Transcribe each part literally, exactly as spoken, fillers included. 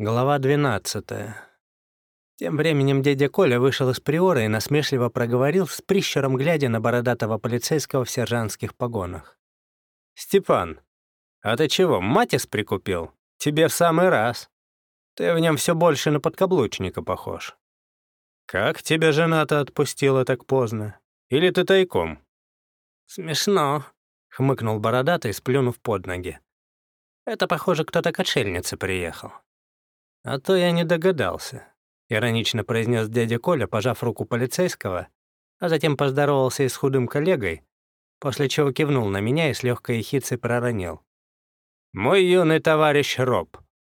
Глава двенадцатая. Тем временем дядя Коля вышел из приора и насмешливо проговорил, с прищуром глядя на бородатого полицейского в сержантских погонах. «Степан, а ты чего, матис прикупил? Тебе в самый раз. Ты в нем все больше на подкаблучника похож. Как тебя жена-то отпустила так поздно? Или ты тайком?» «Смешно», — хмыкнул бородатый, сплюнув под ноги. «Это, похоже, кто-то к отшельнице приехал». «А то я не догадался», — иронично произнес дядя Коля, пожав руку полицейского, а затем поздоровался и с худым коллегой, после чего кивнул на меня и с легкой ехицей проронил. «Мой юный товарищ Роб.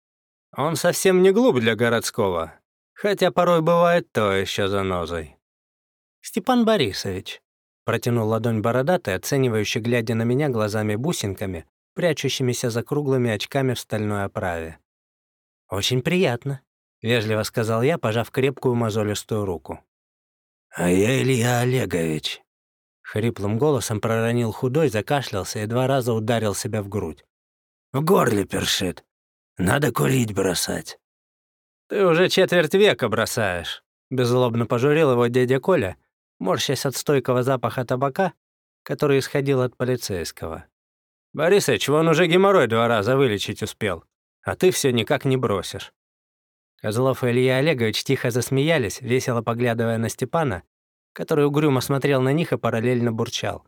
Он совсем не глуп для городского, хотя порой бывает то еще занозой». «Степан Борисович», — протянул ладонь бородатый, оценивающий, глядя на меня глазами-бусинками, прячущимися за круглыми очками в стальной оправе. «Очень приятно», — вежливо сказал я, пожав крепкую мозолистую руку. «А я Илья Олегович», — хриплым голосом проронил худой, закашлялся и два раза ударил себя в грудь. «В горле першит. Надо курить бросать». «Ты уже четверть века бросаешь», — беззлобно пожурил его дядя Коля, морщась от стойкого запаха табака, который исходил от полицейского. «Борисыч, вон уже геморрой два раза вылечить успел, а ты все никак не бросишь». Козлов и Илья Олегович тихо засмеялись, весело поглядывая на Степана, который угрюмо смотрел на них и параллельно бурчал.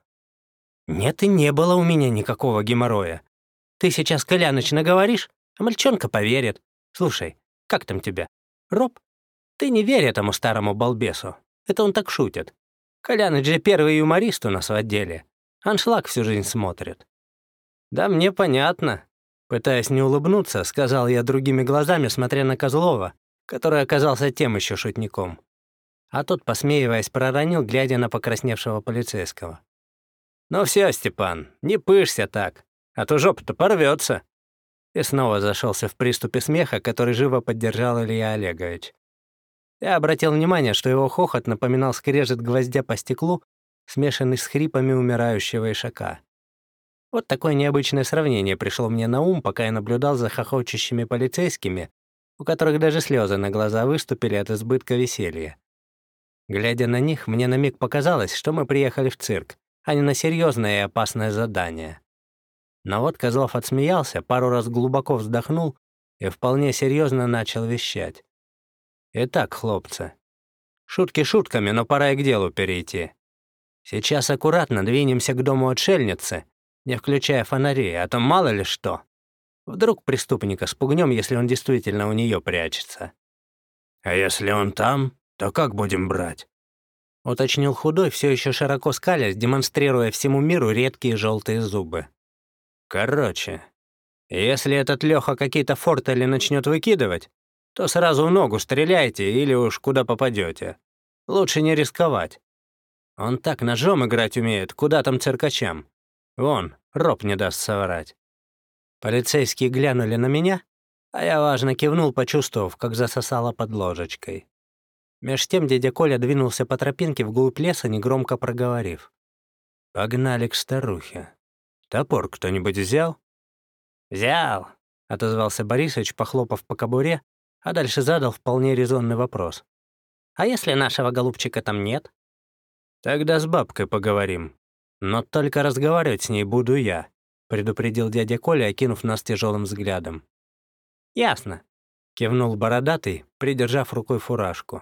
«Нет и не было у меня никакого геморроя. Ты сейчас, Коляныч, наговоришь, а мальчонка поверит. Слушай, как там тебя? Роб? Ты не верь этому старому балбесу. Это он так шутит. Коляныч же первый юморист у нас в отделе. Аншлаг всю жизнь смотрит». «Да мне понятно», — пытаясь не улыбнуться, сказал я другими глазами, смотря на Козлова, который оказался тем еще шутником. А тот, посмеиваясь, проронил, глядя на покрасневшего полицейского. «Ну все, Степан, не пышься так, а то жопа-то порвется». И снова зашелся в приступе смеха, который живо поддержал Илья Олегович. Я обратил внимание, что его хохот напоминал скрежет гвоздя по стеклу, смешанный с хрипами умирающего ишака. Вот такое необычное сравнение пришло мне на ум, пока я наблюдал за хохочущими полицейскими, у которых даже слезы на глаза выступили от избытка веселья. Глядя на них, мне на миг показалось, что мы приехали в цирк, а не на серьезное и опасное задание. Но вот Козлов отсмеялся, пару раз глубоко вздохнул и вполне серьезно начал вещать. «Итак, хлопцы, шутки шутками, но пора и к делу перейти. Сейчас аккуратно двинемся к дому отшельницы, не включая фонарей, а то мало ли что. Вдруг преступника спугнем, если он действительно у нее прячется». «А если он там, то как будем брать?» — уточнил худой, все еще широко скалясь, демонстрируя всему миру редкие желтые зубы. «Короче, если этот Леха какие-то фортели начнет выкидывать, то сразу в ногу стреляйте или уж куда попадете. Лучше не рисковать. Он так ножом играть умеет, куда там циркачам. Вон, Роб не даст соврать». Полицейские глянули на меня, а я важно кивнул, почувствовав, как засосало под ложечкой. Меж тем дядя Коля двинулся по тропинке вглубь леса, негромко проговорив. «Погнали к старухе. Топор кто-нибудь взял?» «Взял», — отозвался Борисович, похлопав по кобуре, а дальше задал вполне резонный вопрос. «А если нашего голубчика там нет?» «Тогда с бабкой поговорим. Но только разговаривать с ней буду я», — предупредил дядя Коля, окинув нас тяжелым взглядом. «Ясно», — кивнул бородатый, придержав рукой фуражку.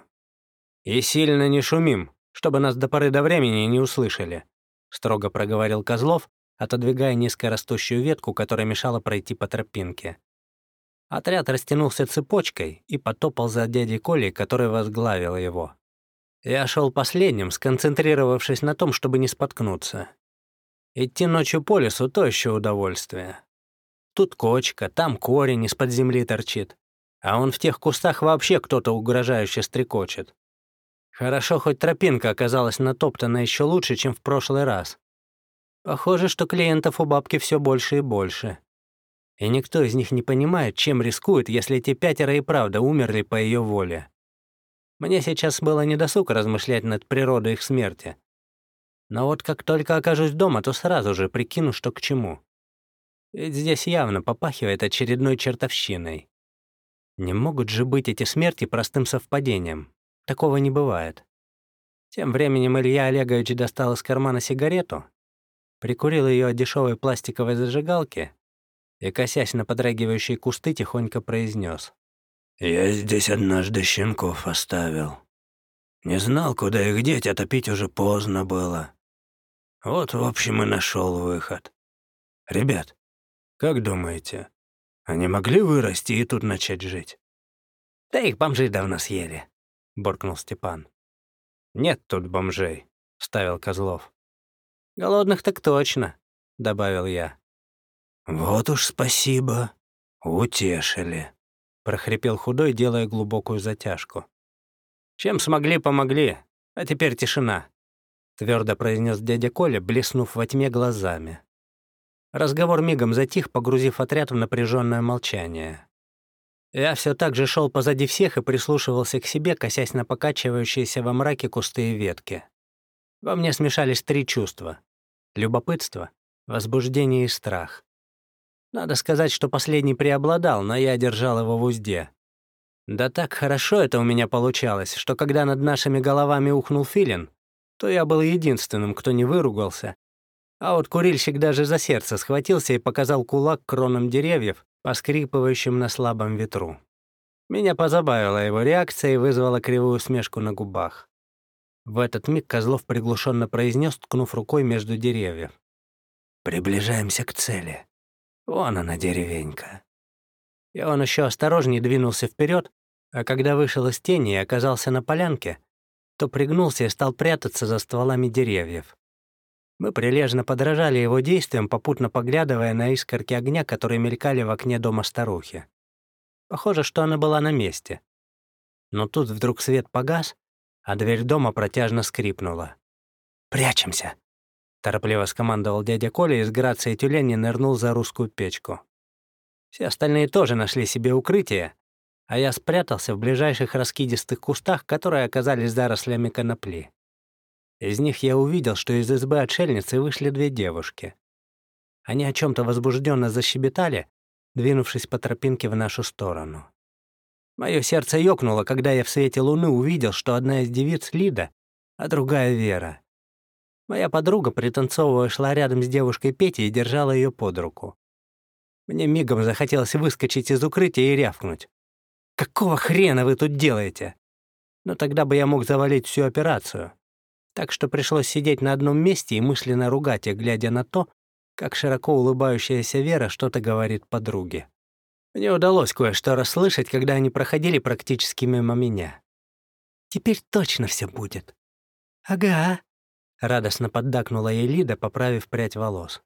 «И сильно не шумим, чтобы нас до поры до времени не услышали», — строго проговорил Козлов, отодвигая низкорастущую ветку, которая мешала пройти по тропинке. Отряд растянулся цепочкой и потопал за дядей Колей, который возглавил его. Я шел последним, сконцентрировавшись на том, чтобы не споткнуться. Идти ночью по лесу — то еще удовольствие. Тут кочка, там корень из-под земли торчит, а он в тех кустах вообще кто-то угрожающе стрекочет. Хорошо, хоть тропинка оказалась натоптана еще лучше, чем в прошлый раз. Похоже, что клиентов у бабки все больше и больше. И никто из них не понимает, чем рискует, если эти пятеро и правда умерли по ее воле. Мне сейчас было недосуг размышлять над природой их смерти. Но вот как только окажусь дома, то сразу же прикину, что к чему. Ведь здесь явно попахивает очередной чертовщиной. Не могут же быть эти смерти простым совпадением. Такого не бывает. Тем временем Илья Олегович достал из кармана сигарету, прикурил ее от дешевой пластиковой зажигалки и, косясь на подрагивающие кусты, тихонько произнес: «Я здесь однажды щенков оставил. Не знал, куда их деть, а топить уже поздно было. Вот, в общем, и нашел выход. Ребят, как думаете, они могли вырасти и тут начать жить?» «Да их бомжи давно съели», — буркнул Степан. «Нет тут бомжей», — вставил Козлов. «Голодных так точно», — добавил я. «Вот уж спасибо, утешили», — прохрипел Худой, делая глубокую затяжку. «Чем смогли, помогли, а теперь тишина», — твердо произнес дядя Коля, блеснув во тьме глазами. Разговор мигом затих, погрузив отряд в напряженное молчание. Я все так же шел позади всех и прислушивался к себе, косясь на покачивающиеся во мраке кусты и ветки. Во мне смешались три чувства — любопытство, возбуждение и страх. Надо сказать, что последний преобладал, но я держал его в узде. Да так хорошо это у меня получалось, что когда над нашими головами ухнул филин, то я был единственным, кто не выругался. А вот курильщик даже за сердце схватился и показал кулак кронам деревьев, поскрипывающим на слабом ветру. Меня позабавила его реакция и вызвала кривую усмешку на губах. В этот миг Козлов приглушенно произнес, ткнув рукой между деревьев: «Приближаемся к цели. Вон она, деревенька». И он еще осторожнее двинулся вперед, а когда вышел из тени и оказался на полянке, то пригнулся и стал прятаться за стволами деревьев. Мы прилежно подражали его действиям, попутно поглядывая на искорки огня, которые мелькали в окне дома старухи. Похоже, что она была на месте. Но тут вдруг свет погас, а дверь дома протяжно скрипнула. «Прячемся!» — торопливо скомандовал дядя Коля и с грацией тюленя нырнул за русскую печку. Все остальные тоже нашли себе укрытие, а я спрятался в ближайших раскидистых кустах, которые оказались зарослями конопли. Из них я увидел, что из избы отшельницы вышли две девушки. Они о чем-то возбужденно защебетали, двинувшись по тропинке в нашу сторону. Мое сердце ёкнуло, когда я в свете луны увидел, что одна из девиц — Лида, а другая — Вера. Моя подруга, пританцовывая, шла рядом с девушкой Петей и держала ее под руку. Мне мигом захотелось выскочить из укрытия и рявкнуть: «Какого хрена вы тут делаете?» Но тогда бы я мог завалить всю операцию. Так что пришлось сидеть на одном месте и мысленно ругать их, глядя на то, как широко улыбающаяся Вера что-то говорит подруге. Мне удалось кое-что расслышать, когда они проходили практически мимо меня. «Теперь точно все будет». «Ага», — радостно поддакнула ей Лида, поправив прядь волос.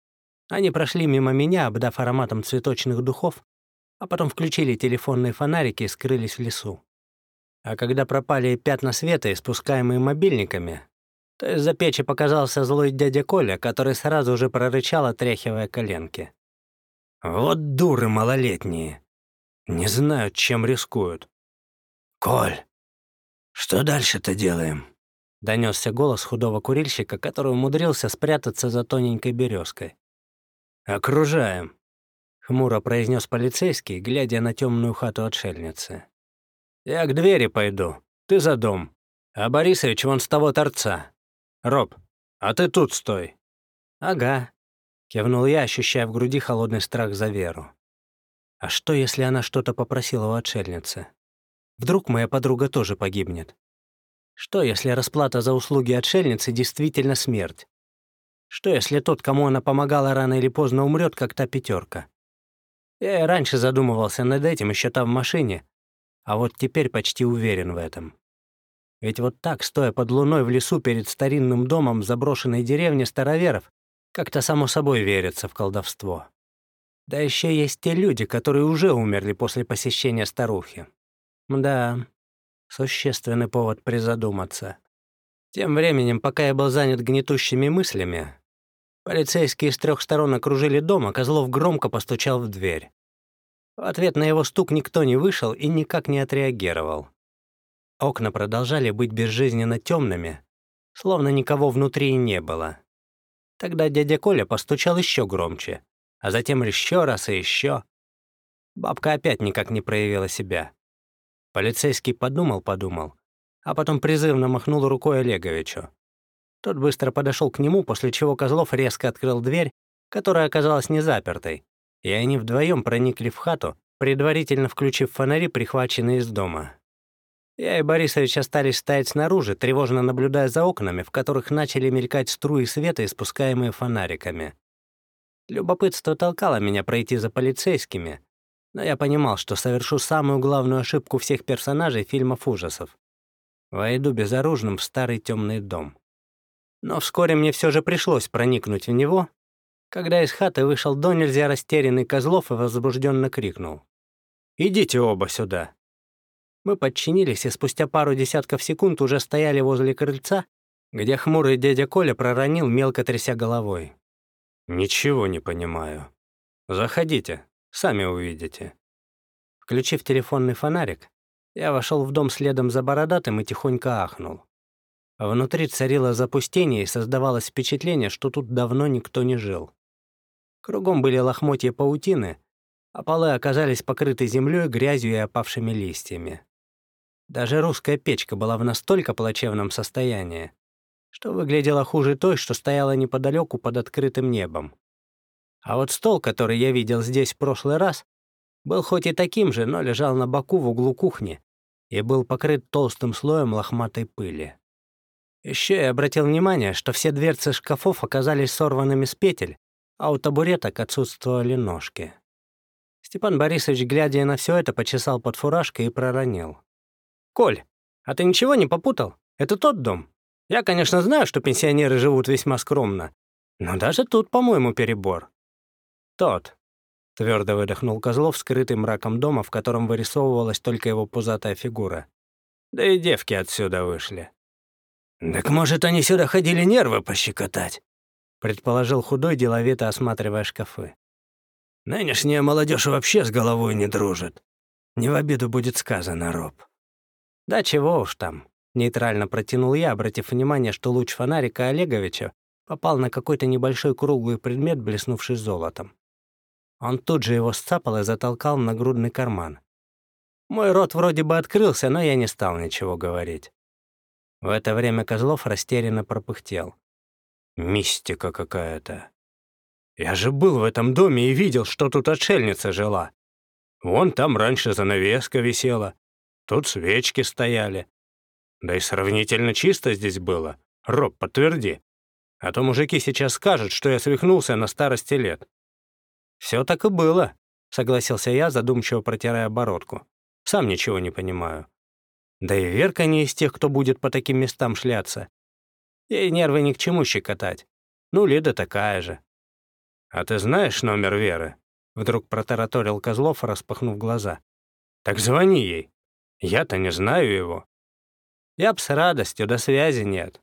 Они прошли мимо меня, обдав ароматом цветочных духов, а потом включили телефонные фонарики и скрылись в лесу. А когда пропали пятна света, испускаемые мобильниками, то из-за печи показался злой дядя Коля, который сразу же прорычал, отряхивая коленки. «Вот дуры малолетние. Не знают, чем рискуют». «Коль, что дальше-то делаем?» — донесся голос худого курильщика, который умудрился спрятаться за тоненькой березкой. «Окружаем», — хмуро произнес полицейский, глядя на темную хату отшельницы. «Я к двери пойду, ты за дом, а Борисович вон с того торца. Роб, а ты тут стой». «Ага», — кивнул я, ощущая в груди холодный страх за Веру. «А что, если она что-то попросила у отшельницы? Вдруг моя подруга тоже погибнет? Что, если расплата за услуги отшельницы действительно смерть? Что, если тот, кому она помогала, рано или поздно умрет, как та пятерка? Я и раньше задумывался над этим, еще там в машине, а вот теперь почти уверен в этом. Ведь вот так, стоя под луной в лесу перед старинным домом в заброшенной деревне староверов, как-то само собой верится в колдовство. Да еще есть те люди, которые уже умерли после посещения старухи. Да, существенный повод призадуматься. Тем временем, пока я был занят гнетущими мыслями, полицейские с трех сторон окружили дом, а Козлов громко постучал в дверь. В ответ на его стук никто не вышел и никак не отреагировал. Окна продолжали быть безжизненно темными, словно никого внутри и не было. Тогда дядя Коля постучал еще громче, а затем еще раз и еще. Бабка опять никак не проявила себя. Полицейский подумал-подумал, а потом призывно махнул рукой Олеговичу. Тот быстро подошел к нему, после чего Козлов резко открыл дверь, которая оказалась не запертой, и они вдвоем проникли в хату, предварительно включив фонари, прихваченные из дома. Я и Борисович остались стоять снаружи, тревожно наблюдая за окнами, в которых начали мелькать струи света, испускаемые фонариками. Любопытство толкало меня пройти за полицейскими, но я понимал, что совершу самую главную ошибку всех персонажей фильмов ужасов. Войду безоружным в старый темный дом. Но вскоре мне все же пришлось проникнуть в него, когда из хаты вышел донельзя растерянный Козлов и возбужденно крикнул: «Идите оба сюда!» Мы подчинились и спустя пару десятков секунд уже стояли возле крыльца, где хмурый дядя Коля проронил, мелко тряся головой: «Ничего не понимаю. Заходите, сами увидите». Включив телефонный фонарик, я вошел в дом следом за бородатым и тихонько ахнул. Внутри царило запустение и создавалось впечатление, что тут давно никто не жил. Кругом были лохмотья паутины, а полы оказались покрыты землей, грязью и опавшими листьями. Даже русская печка была в настолько плачевном состоянии, что выглядела хуже той, что стояла неподалеку под открытым небом. А вот стол, который я видел здесь в прошлый раз, был хоть и таким же, но лежал на боку в углу кухни и был покрыт толстым слоем лохматой пыли. Еще я обратил внимание, что все дверцы шкафов оказались сорванными с петель, а у табуреток отсутствовали ножки. Степан Борисович, глядя на все это, почесал под фуражкой и проронил: «Коль, а ты ничего не попутал? Это тот дом. Я, конечно, знаю, что пенсионеры живут весьма скромно, но даже тут, по-моему, перебор». «Тот», — твердо выдохнул Козлов, скрытый мраком дома, в котором вырисовывалась только его пузатая фигура. «Да и девки отсюда вышли». «Так, может, они сюда ходили нервы пощекотать?» — предположил худой, деловито осматривая шкафы. «Нынешняя молодежь вообще с головой не дружит. Не в обиду будет сказано, Роб». «Да чего уж там», — нейтрально протянул я, обратив внимание, что луч фонарика Олеговича попал на какой-то небольшой круглый предмет, блеснувший золотом. Он тут же его сцапал и затолкал в нагрудный карман. Мой рот вроде бы открылся, но я не стал ничего говорить. В это время Козлов растерянно пропыхтел: «Мистика какая-то. Я же был в этом доме и видел, что тут отшельница жила. Вон там раньше занавеска висела, тут свечки стояли. Да и сравнительно чисто здесь было. Роб, подтверди. А то мужики сейчас скажут, что я свихнулся на старости лет». «Все так и было», — согласился я, задумчиво протирая бородку. «Сам ничего не понимаю. Да и Верка не из тех, кто будет по таким местам шляться. Ей нервы ни к чему щекотать. Ну, Лида такая же». «А ты знаешь номер Веры?» — вдруг протараторил Козлов, распахнув глаза. «Так звони ей. Я-то не знаю его». «Я б с радостью, да связи нет».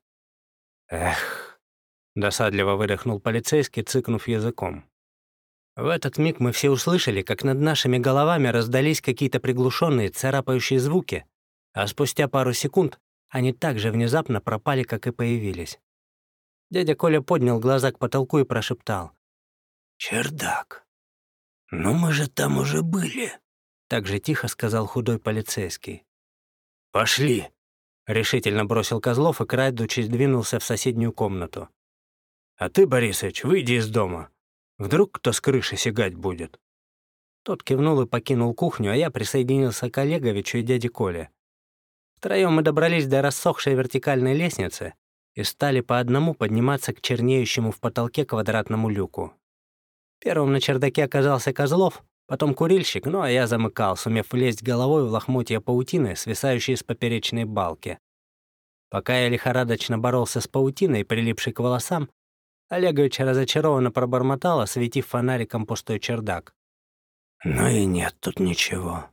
«Эх», — досадливо выдохнул полицейский, цыкнув языком. В этот миг мы все услышали, как над нашими головами раздались какие-то приглушенные царапающие звуки, а спустя пару секунд они так же внезапно пропали, как и появились. Дядя Коля поднял глаза к потолку и прошептал: «Чердак. Ну мы же там уже были», — так же тихо сказал худой полицейский. «Пошли», — решительно бросил Козлов и, крадучись, двинулся в соседнюю комнату. «А ты, Борисович, выйди из дома. Вдруг кто с крыши сигать будет». Тот кивнул и покинул кухню, а я присоединился к Олеговичу и дяде Коле. Втроем мы добрались до рассохшей вертикальной лестницы и стали по одному подниматься к чернеющему в потолке квадратному люку. Первым на чердаке оказался Козлов, потом курильщик, ну а я замыкал, сумев влезть головой в лохмотья паутины, свисающие с поперечной балки. Пока я лихорадочно боролся с паутиной, прилипшей к волосам, Олегович разочарованно пробормотал, осветив фонариком пустой чердак. «Ну и нет тут ничего».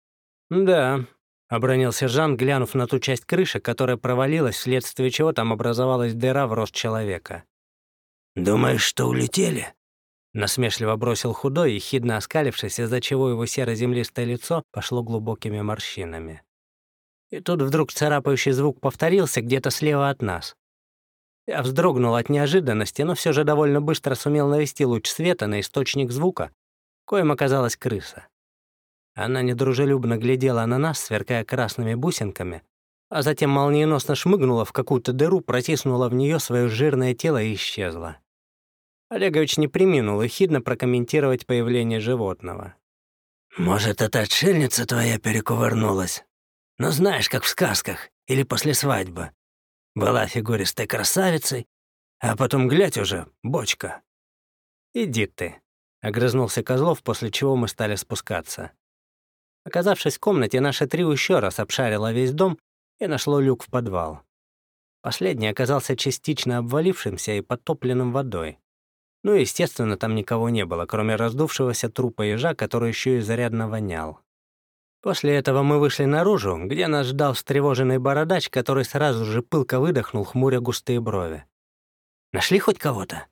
«Да», — обронил сержант, глянув на ту часть крыши, которая провалилась, вследствие чего там образовалась дыра в рост человека. «Думаешь, что улетели?» Насмешливо бросил худой, ехидно оскалившись, из-за чего его серо-землистое лицо пошло глубокими морщинами. И тут вдруг царапающий звук повторился где-то слева от нас. Я вздрогнул от неожиданности, но все же довольно быстро сумел навести луч света на источник звука, коим оказалась крыса. Она недружелюбно глядела на нас, сверкая красными бусинками, а затем молниеносно шмыгнула в какую-то дыру, протиснула в нее свое жирное тело и исчезла. Олегович не преминул ехидно прокомментировать появление животного. «Может, эта отшельница твоя перекувырнулась? Ну, знаешь, как в сказках или после свадьбы. Была фигуристой красавицей, а потом, глядь уже, бочка». «Иди ты», — огрызнулся Козлов, после чего мы стали спускаться. Оказавшись в комнате, наше трио еще раз обшарило весь дом и нашло люк в подвал. Последний оказался частично обвалившимся и подтопленным водой. Ну и, естественно, там никого не было, кроме раздувшегося трупа ежа, который еще и зарядно вонял. После этого мы вышли наружу, где нас ждал встревоженный бородач, который сразу же пылко выдохнул, хмуря густые брови. «Нашли хоть кого-то?»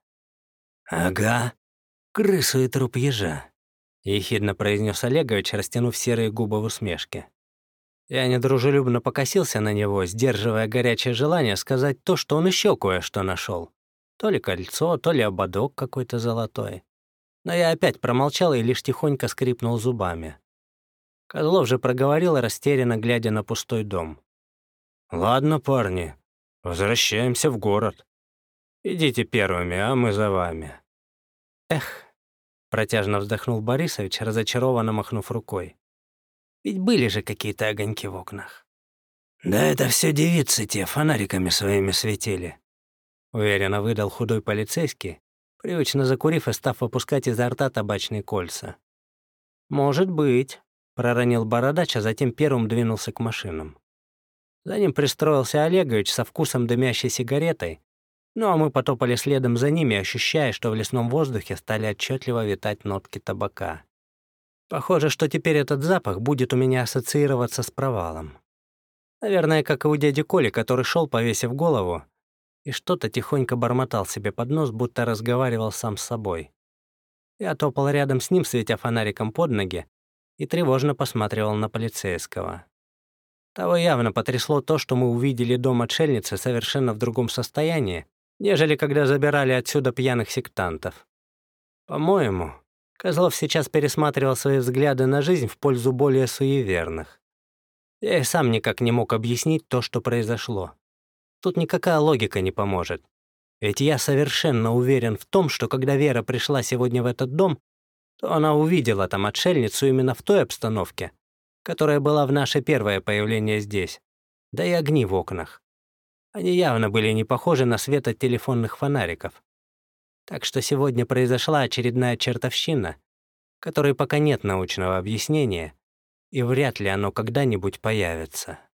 «Ага, крысу и труп ежа», — ехидно произнес Олегович, растянув серые губы в усмешке. Я недружелюбно покосился на него, сдерживая горячее желание сказать то, что он еще кое-что нашел. То ли кольцо, то ли ободок какой-то золотой. Но я опять промолчал и лишь тихонько скрипнул зубами. Козлов же проговорил, растерянно глядя на пустой дом. «Ладно, парни, возвращаемся в город. Идите первыми, а мы за вами». «Эх», — протяжно вздохнул Борисович, разочарованно махнув рукой. «Ведь были же какие-то огоньки в окнах». «Да это все девицы те фонариками своими светили», — уверенно выдал худой полицейский, привычно закурив и став выпускать изо рта табачные кольца. «Может быть», — проронил бородач, а затем первым двинулся к машинам. За ним пристроился Олегович со вкусом дымящей сигаретой, ну а мы потопали следом за ними, ощущая, что в лесном воздухе стали отчетливо витать нотки табака. Похоже, что теперь этот запах будет у меня ассоциироваться с провалом. Наверное, как и у дяди Коли, который шел, повесив голову, и что-то тихонько бормотал себе под нос, будто разговаривал сам с собой. Я топал рядом с ним, светя фонариком под ноги, и тревожно посматривал на полицейского. Того явно потрясло то, что мы увидели дом отшельницы совершенно в другом состоянии, нежели когда забирали отсюда пьяных сектантов. По-моему, Козлов сейчас пересматривал свои взгляды на жизнь в пользу более суеверных. Я и сам никак не мог объяснить то, что произошло. Тут никакая логика не поможет. Ведь я совершенно уверен в том, что когда Вера пришла сегодня в этот дом, то она увидела там отшельницу именно в той обстановке, которая была в наше первое появление здесь, да и огни в окнах. Они явно были не похожи на свет от телефонных фонариков. Так что сегодня произошла очередная чертовщина, которой пока нет научного объяснения, и вряд ли оно когда-нибудь появится.